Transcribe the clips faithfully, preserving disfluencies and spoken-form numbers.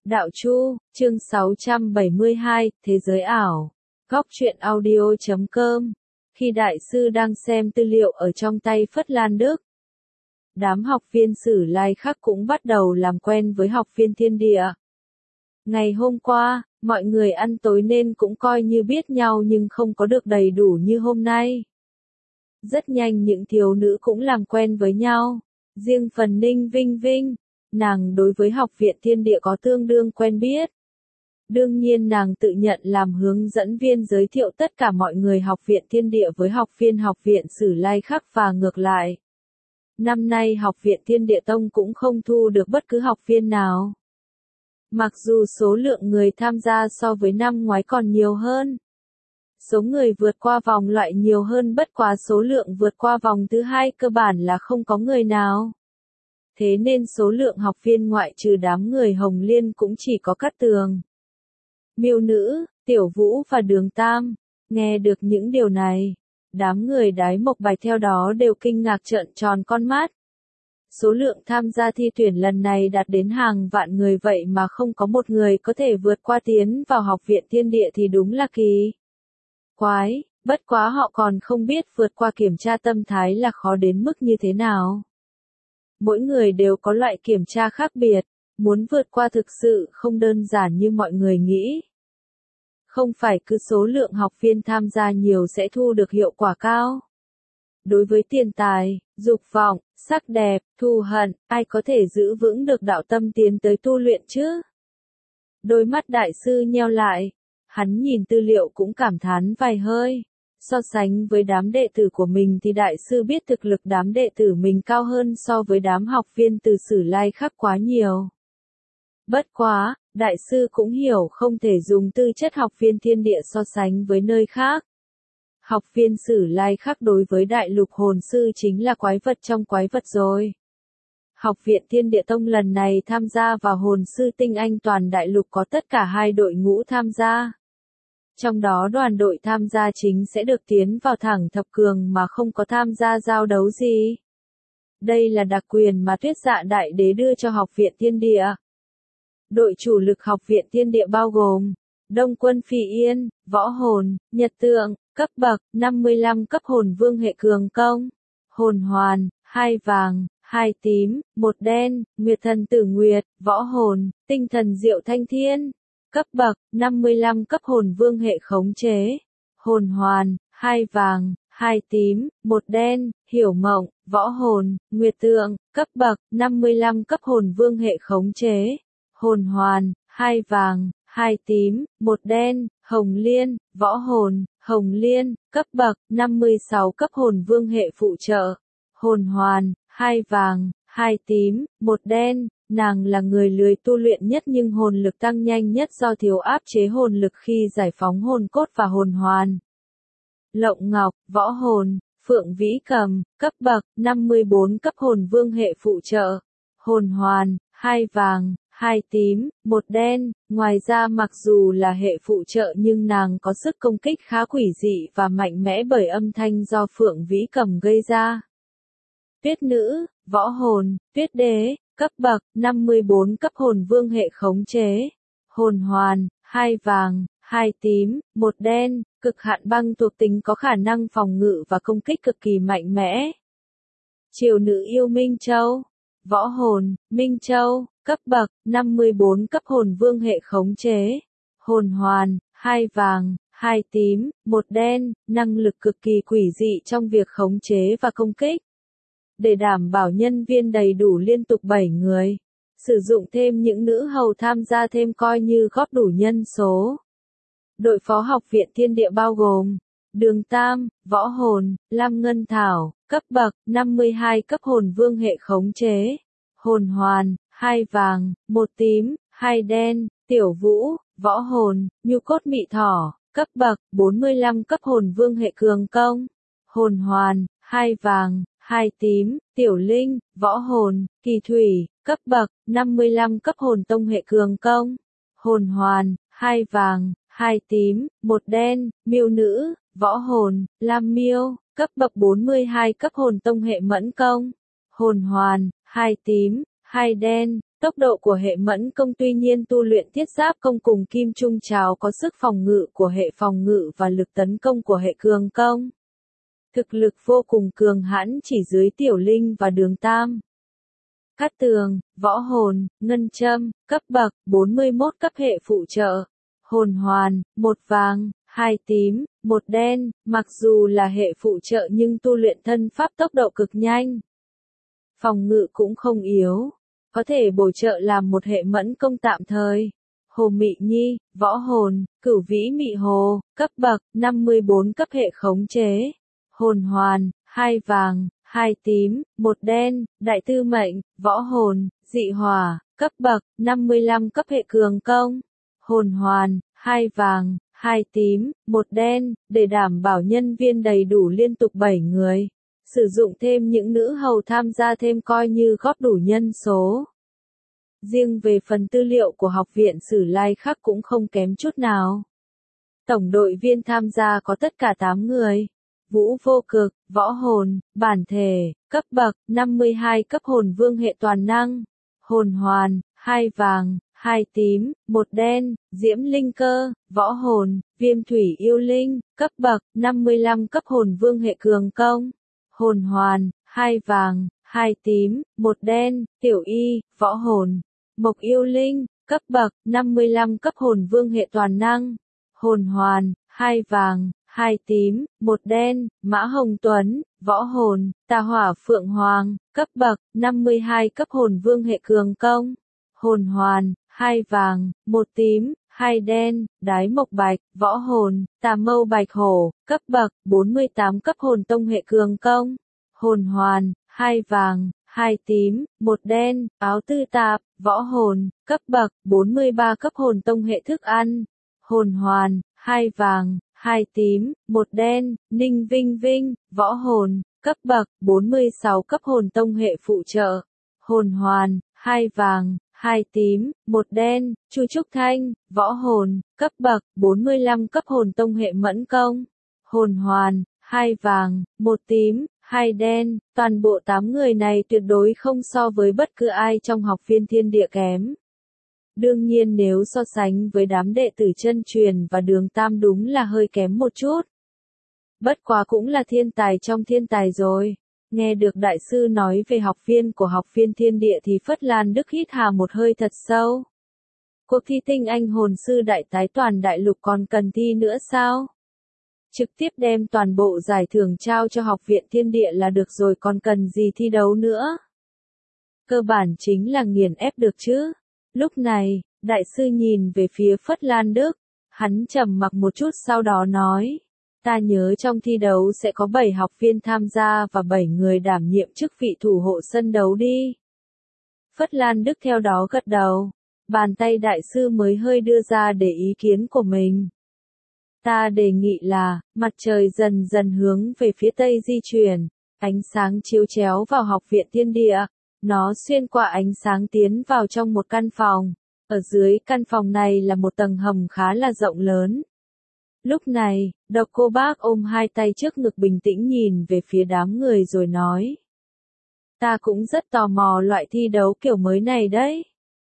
Đạo Chu, chương sáu trăm bảy mươi hai, Thế giới ảo. Góc truyện audio chấm com. Khi đại sư đang xem tư liệu ở trong tay Phất Lan Đức, đám học viên Sử Lai khác cũng bắt đầu làm quen với học viên Thiên Địa. Ngày hôm qua, mọi người ăn tối nên cũng coi như biết nhau nhưng không có được đầy đủ như hôm nay. Rất nhanh những thiếu nữ cũng làm quen với nhau. Riêng phần Ninh Vinh Vinh, nàng đối với học viện Thiên Địa có tương đương quen biết. Đương nhiên nàng tự nhận làm hướng dẫn viên giới thiệu tất cả mọi người học viện Thiên Địa với học viên học viện Sử Lai Khắc và ngược lại. Năm nay học viện Thiên Địa Tông cũng không thu được bất cứ học viên nào. Mặc dù số lượng người tham gia so với năm ngoái còn nhiều hơn. Số người vượt qua vòng loại nhiều hơn, bất quá số lượng vượt qua vòng thứ hai cơ bản là không có người nào. Thế nên số lượng học viên ngoại trừ đám người Hồng Liên cũng chỉ có Cát Tường, Miêu Nữ, Tiểu Vũ và Đường Tam. Nghe được những điều này, đám người Đái Mộc Bạch theo đó đều kinh ngạc trợn tròn con mắt. Số lượng tham gia thi tuyển lần này đạt đến hàng vạn người vậy mà không có một người có thể vượt qua tiến vào học viện Thiên Địa thì đúng là kỳ quái, bất quá họ còn không biết vượt qua kiểm tra tâm thái là khó đến mức như thế nào. Mỗi người đều có loại kiểm tra khác biệt, muốn vượt qua thực sự không đơn giản như mọi người nghĩ. Không phải cứ số lượng học viên tham gia nhiều sẽ thu được hiệu quả cao. Đối với tiền tài, dục vọng, sắc đẹp, thù hận, ai có thể giữ vững được đạo tâm tiến tới tu luyện chứ? Đôi mắt đại sư nheo lại, hắn nhìn tư liệu cũng cảm thán vài hơi. So sánh với đám đệ tử của mình thì đại sư biết thực lực đám đệ tử mình cao hơn so với đám học viên từ Sử Lai Khắc quá nhiều. Bất quá, đại sư cũng hiểu không thể dùng tư chất học viên Thiên Địa so sánh với nơi khác. Học viên Sử Lai Khắc đối với đại lục hồn sư chính là quái vật trong quái vật rồi. Học viện Thiên Địa Tông lần này tham gia vào hồn sư tinh anh toàn đại lục có tất cả hai đội ngũ tham gia. Trong đó đoàn đội tham gia chính sẽ được tiến vào thẳng thập cường mà không có tham gia giao đấu gì. Đây là đặc quyền mà Tuyết Dạ Đại Đế đưa cho học viện Thiên Địa. Đội chủ lực học viện Thiên Địa bao gồm Đông Quân Phỉ Yên, Võ Hồn, Nhật Tượng, cấp bậc năm mươi lăm cấp hồn vương hệ cường công, Hồn Hoàn, hai vàng, hai tím, một đen, Nguyệt Thần Tử Nguyệt, Võ Hồn, Tinh Thần Diệu Thanh Thiên. Cấp bậc năm mươi lăm cấp hồn vương hệ khống chế, Hồn Hoàn, hai vàng, hai tím, một đen, Hiểu Mộng, Võ Hồn, Nguyệt Tượng. Cấp bậc năm mươi lăm cấp hồn vương hệ khống chế, Hồn Hoàn, hai vàng, hai tím, một đen, Hồng Liên, Võ Hồn, Hồng Liên. Cấp bậc năm mươi sáu cấp hồn vương hệ phụ trợ, Hồn Hoàn, hai vàng, hai tím, một đen. Nàng là người lười tu luyện nhất nhưng hồn lực tăng nhanh nhất do thiếu áp chế hồn lực khi giải phóng hồn cốt và hồn hoàn. Lộng Ngọc, Võ Hồn, Phượng Vĩ Cầm, cấp bậc năm mươi bốn cấp hồn vương hệ phụ trợ, Hồn Hoàn, hai vàng, hai tím, một đen. Ngoài ra mặc dù là hệ phụ trợ nhưng nàng có sức công kích khá quỷ dị và mạnh mẽ bởi âm thanh do Phượng Vĩ Cầm gây ra. Tuyết Nữ, Võ Hồn, Tuyết Đế. Cấp bậc năm mươi bốn cấp hồn vương hệ khống chế, Hồn Hoàn, hai vàng, hai tím, một đen. Cực hạn băng thuộc tính có khả năng phòng ngự và công kích cực kỳ mạnh mẽ. Triều Nữ Yêu Minh Châu, Võ Hồn, Minh Châu. Cấp bậc năm mươi bốn cấp hồn vương hệ khống chế, Hồn Hoàn, hai vàng, hai tím, một đen. Năng lực cực kỳ quỷ dị trong việc khống chế và công kích. Để đảm bảo nhân viên đầy đủ liên tục bảy người, sử dụng thêm những nữ hầu tham gia thêm coi như góp đủ nhân số. Đội phó học viện Thiên Địa bao gồm Đường Tam, Võ Hồn, Lam Ngân Thảo. Cấp bậc năm mươi hai cấp hồn vương hệ khống chế, Hồn Hoàn, hai vàng, một tím, hai đen. Tiểu Vũ, Võ Hồn, Nhu Cốt Mị Thỏ. Cấp bậc bốn mươi lăm cấp hồn vương hệ cường công, Hồn Hoàn, hai vàng, hai tím. Tiểu Linh, Võ Hồn, Kỳ Thủy. Cấp bậc năm mươi lăm cấp hồn tông hệ cường công, Hồn Hoàn, hai vàng, hai tím, một đen. Miêu Nữ, Võ Hồn, Lam Miêu. Cấp bậc bốn mươi hai cấp hồn tông hệ mẫn công, Hồn Hoàn, hai tím, hai đen. Tốc độ của hệ mẫn công tuy nhiên tu luyện thiết giáp công cùng kim trung cháo có sức phòng ngự của hệ phòng ngự và lực tấn công của hệ cường công. Thực lực vô cùng cường hãn chỉ dưới tiểu linh và đường tam. Cát tường, võ hồn, ngân châm, cấp bậc, bốn mươi mốt cấp hệ phụ trợ. Hồn hoàn, một vàng, hai tím, một đen, mặc dù là hệ phụ trợ nhưng tu luyện thân pháp tốc độ cực nhanh. Phòng ngự cũng không yếu, có thể bổ trợ làm một hệ mẫn công tạm thời. Hồ Mị Nhi, võ hồn, cửu vĩ mị hồ, cấp bậc, năm mươi bốn cấp hệ khống chế. Hồn hoàn, hai vàng, hai tím, một đen, đại tư mệnh, võ hồn, dị hỏa, cấp bậc, năm mươi lăm cấp hệ cường công. Hồn hoàn, hai vàng, hai tím, một đen, để đảm bảo nhân viên đầy đủ liên tục bảy người. Sử dụng thêm những nữ hầu tham gia thêm coi như góp đủ nhân số. Riêng về phần tư liệu của học viện Sử Lai Khắc cũng không kém chút nào. Tổng đội viên tham gia có tất cả tám người. Vũ Vô Cực, võ hồn, bản thể, cấp bậc, năm mươi hai cấp hồn vương hệ toàn năng. Hồn hoàn, hai vàng, hai tím, một đen, diễm linh cơ, võ hồn, viêm thủy yêu linh, cấp bậc, năm mươi lăm cấp hồn vương hệ cường công. Hồn hoàn, hai vàng, hai tím, một đen, tiểu y, võ hồn, mộc yêu linh, cấp bậc, năm mươi lăm cấp hồn vương hệ toàn năng. Hồn hoàn, hai vàng, hai tím, một đen, Mã Hồng Tuấn, võ hồn, tà hỏa phượng hoàng, cấp bậc, năm mươi hai cấp hồn vương hệ cường công. Hồn hoàn, hai vàng, một tím, hai đen, đái mộc bạch, võ hồn, tà mâu bạch hổ, cấp bậc, bốn mươi tám cấp hồn tông hệ cường công. Hồn hoàn, hai vàng, hai tím, một đen, áo tư tạp, võ hồn, cấp bậc, bốn mươi ba cấp hồn tông hệ thức ăn. Hồn hoàn, hai vàng, hai tím, một đen, Ninh Vinh Vinh, võ hồn, cấp bậc, bốn mươi sáu cấp hồn tông hệ phụ trợ. Hồn hoàn, hai vàng, hai tím, một đen, Chu Trúc Thanh, võ hồn, cấp bậc, bốn mươi lăm cấp hồn tông hệ mẫn công. Hồn hoàn, hai vàng, một tím, hai đen, toàn bộ tám người này tuyệt đối không so với bất cứ ai trong học viên thiên địa kém. Đương nhiên nếu so sánh với đám đệ tử chân truyền và đường tam đúng là hơi kém một chút. Bất quá cũng là thiên tài trong thiên tài rồi. Nghe được đại sư nói về học viên của học viên thiên địa thì Phất Lan Đức hít hà một hơi thật sâu. Cuộc thi tinh anh hồn sư đại tái toàn đại lục còn cần thi nữa sao? Trực tiếp đem toàn bộ giải thưởng trao cho học viện thiên địa là được rồi còn cần gì thi đấu nữa? Cơ bản chính là nghiền ép được chứ. Lúc này, đại sư nhìn về phía Phất Lan Đức, hắn trầm mặc một chút sau đó nói, ta nhớ trong thi đấu sẽ có bảy học viên tham gia và bảy người đảm nhiệm chức vị thủ hộ sân đấu đi. Phất Lan Đức theo đó gật đầu, bàn tay đại sư mới hơi đưa ra để ý kiến của mình. Ta đề nghị là, mặt trời dần dần hướng về phía tây di chuyển, ánh sáng chiếu chéo vào học viện thiên địa. Nó xuyên qua ánh sáng tiến vào trong một căn phòng. Ở dưới căn phòng này là một tầng hầm khá là rộng lớn. Lúc này, Độc Cô Bác ôm hai tay trước ngực bình tĩnh nhìn về phía đám người rồi nói. Ta cũng rất tò mò loại thi đấu kiểu mới này đấy.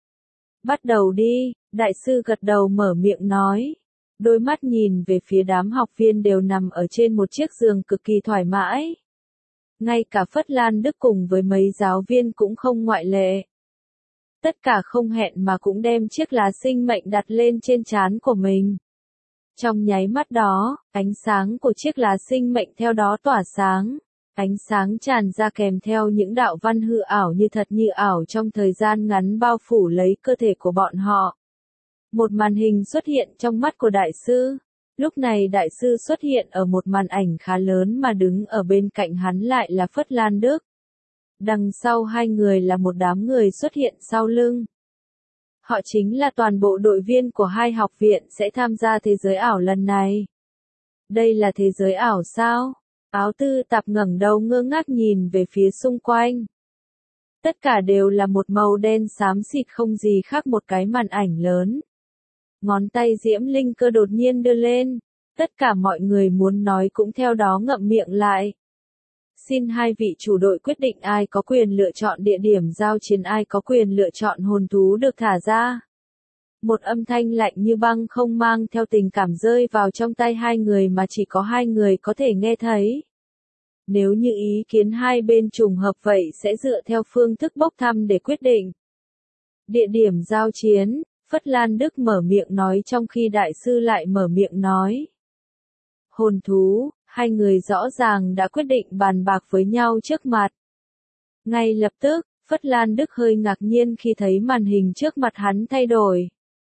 Bắt đầu đi, đại sư gật đầu mở miệng nói. Đôi mắt nhìn về phía đám học viên đều nằm ở trên một chiếc giường cực kỳ thoải mái. Ngay cả Phất Lan Đức cùng với mấy giáo viên cũng không ngoại lệ. Tất cả không hẹn mà cũng đem chiếc lá sinh mệnh đặt lên trên trán của mình. Trong nháy mắt đó, ánh sáng của chiếc lá sinh mệnh theo đó tỏa sáng. Ánh sáng tràn ra kèm theo những đạo văn hư ảo như thật như ảo trong thời gian ngắn bao phủ lấy cơ thể của bọn họ. Một màn hình xuất hiện trong mắt của đại sư. Lúc này đại sư xuất hiện ở một màn ảnh khá lớn mà đứng ở bên cạnh hắn lại là Phất Lan Đức. Đằng sau hai người là một đám người xuất hiện sau lưng. Họ chính là toàn bộ đội viên của hai học viện sẽ tham gia thế giới ảo lần này. Đây là thế giới ảo sao? Áo tư tạp ngẩng đầu ngơ ngác nhìn về phía xung quanh. Tất cả đều là một màu đen xám xịt không gì khác một cái màn ảnh lớn. Ngón tay Diễm Linh Cơ đột nhiên đưa lên. Tất cả mọi người muốn nói cũng theo đó ngậm miệng lại. Xin hai vị chủ đội quyết định ai có quyền lựa chọn địa điểm giao chiến, ai có quyền lựa chọn hồn thú được thả ra. Một âm thanh lạnh như băng không mang theo tình cảm rơi vào trong tay hai người mà chỉ có hai người có thể nghe thấy. Nếu như ý kiến hai bên trùng hợp vậy sẽ dựa theo phương thức bốc thăm để quyết định. Địa điểm giao chiến, Phất Lan Đức mở miệng nói trong khi đại sư lại mở miệng nói. Hồn thú, hai người rõ ràng đã quyết định bàn bạc với nhau trước mặt. Ngay lập tức, Phất Lan Đức hơi ngạc nhiên khi thấy màn hình trước mặt hắn thay đổi.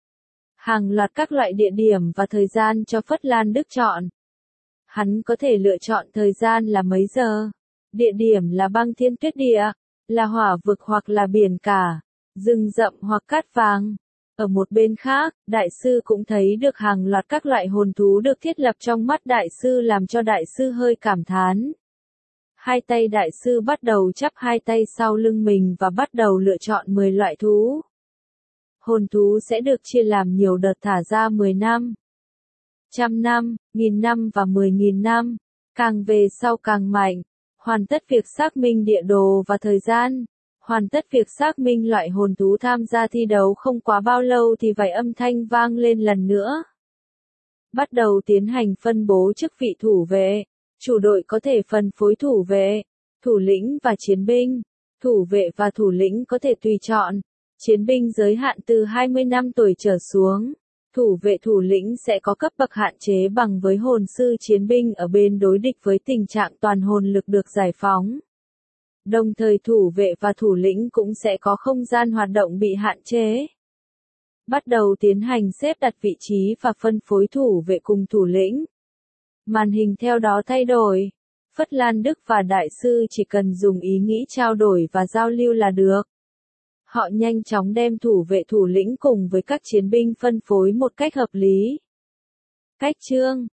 Hàng loạt các loại địa điểm và thời gian cho Phất Lan Đức chọn. Hắn có thể lựa chọn thời gian là mấy giờ, địa điểm là băng thiên tuyết địa, là hỏa vực hoặc là biển cả, rừng rậm hoặc cát vàng. Ở một bên khác, đại sư cũng thấy được hàng loạt các loại hồn thú được thiết lập trong mắt đại sư làm cho đại sư hơi cảm thán. Hai tay đại sư bắt đầu chắp hai tay sau lưng mình và bắt đầu lựa chọn mười loại thú. Hồn thú sẽ được chia làm nhiều đợt thả ra mười năm, trăm năm, nghìn năm và mười nghìn năm, càng về sau càng mạnh. Hoàn tất việc xác minh địa đồ và thời gian. Hoàn tất việc xác minh loại hồn thú tham gia thi đấu không quá bao lâu thì vài âm thanh vang lên lần nữa. Bắt đầu tiến hành phân bố chức vị thủ vệ. Chủ đội có thể phân phối thủ vệ, thủ lĩnh và chiến binh. Thủ vệ và thủ lĩnh có thể tùy chọn. Chiến binh giới hạn từ hai mươi năm tuổi trở xuống. Thủ vệ thủ lĩnh sẽ có cấp bậc hạn chế bằng với hồn sư chiến binh ở bên đối địch với tình trạng toàn hồn lực được giải phóng. Đồng thời thủ vệ và thủ lĩnh cũng sẽ có không gian hoạt động bị hạn chế. Bắt đầu tiến hành xếp đặt vị trí và phân phối thủ vệ cùng thủ lĩnh. Màn hình theo đó thay đổi. Phất Lan Đức và đại sư chỉ cần dùng ý nghĩ trao đổi và giao lưu là được. Họ nhanh chóng đem thủ vệ thủ lĩnh cùng với các chiến binh phân phối một cách hợp lý. Cách chương